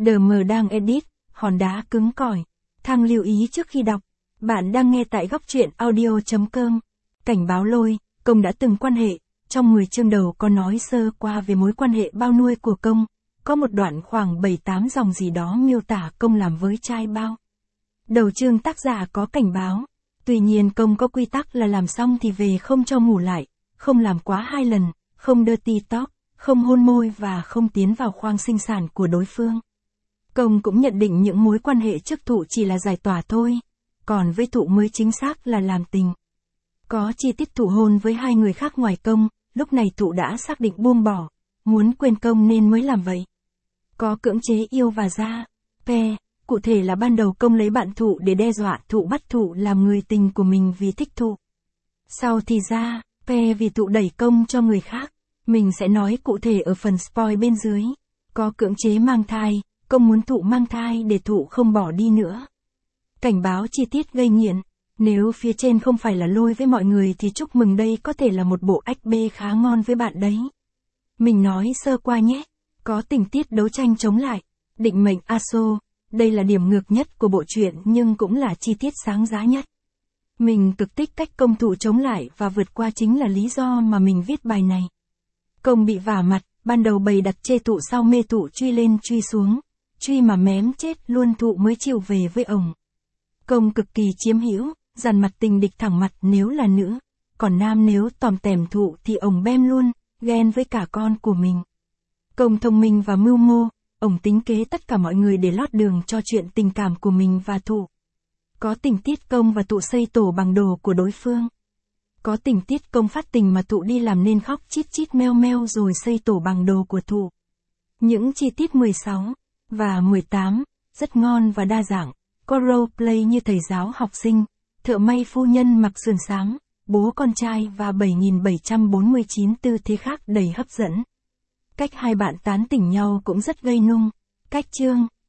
DM đang edit, hòn đá cứng cỏi. Thăng lưu ý trước khi đọc. Bạn đang nghe tại góc truyện audio.com. Cảnh báo Lôi, Công đã từng quan hệ. Trong 10 chương đầu có nói sơ qua về mối quan hệ bao nuôi của Công. Có một đoạn khoảng 7-8 dòng gì đó miêu tả Công làm với trai bao. Đầu chương tác giả có cảnh báo. Tuy nhiên Công có quy tắc là làm xong thì về không cho ngủ lại, không làm quá 2 lần, không dirty talk, không hôn môi và không tiến vào khoang sinh sản của đối phương. Công cũng nhận định những mối quan hệ trước Thụ chỉ là giải tỏa thôi, còn với Thụ mới chính xác là làm tình. Có chi tiết Thụ hôn với 2 người khác ngoài Công, lúc này Thụ đã xác định buông bỏ, muốn quên Công nên mới làm vậy. Có cưỡng chế yêu và ra, cụ thể là ban đầu Công lấy bạn Thụ để đe dọa Thụ bắt Thụ làm người tình của mình vì thích Thụ. Sau thì ra, vì Thụ đẩy Công cho người khác. Mình sẽ nói cụ thể ở phần spoil bên dưới. Có cưỡng chế mang thai, Công muốn Thụ mang thai để Thụ không bỏ đi nữa. Cảnh báo chi tiết gây nghiện. Nếu phía trên không phải là Lôi với mọi người thì chúc mừng, đây có thể là một bộ XB khá ngon với bạn đấy. Mình nói sơ qua nhé. Có tình tiết đấu tranh chống lại. Định mệnh ASO. Đây là điểm ngược nhất của bộ truyện nhưng cũng là chi tiết sáng giá nhất. Mình cực thích cách Công Thụ chống lại và vượt qua, chính là lý do mà mình viết bài này. Công bị vả mặt, ban đầu bày đặt chê Thụ, sau mê Thụ truy lên truy xuống, truy mà mém chết luôn Thụ mới chịu về với ổng. Công cực kỳ chiếm hữu, dằn mặt tình địch thẳng mặt nếu là nữ, còn nam nếu tòm tèm Thụ thì ổng bem luôn, ghen với cả con của mình. Công thông minh và mưu mô, ổng tính kế tất cả mọi người để lót đường cho chuyện tình cảm của mình và Thụ. Có tình tiết Công và Thụ xây tổ bằng đồ của đối phương. Có tình tiết Công phát tình mà Thụ đi làm nên khóc chít chít meo meo rồi xây tổ bằng đồ của Thụ. Những chi tiết 16 và 18 rất ngon và đa dạng. Có role play như thầy giáo học sinh, thợ may phu nhân mặc sườn xám, bố con trai và 7749 tư thế khác đầy hấp dẫn. Cách hai bạn tán tỉnh nhau cũng rất gây nung. Cách chương,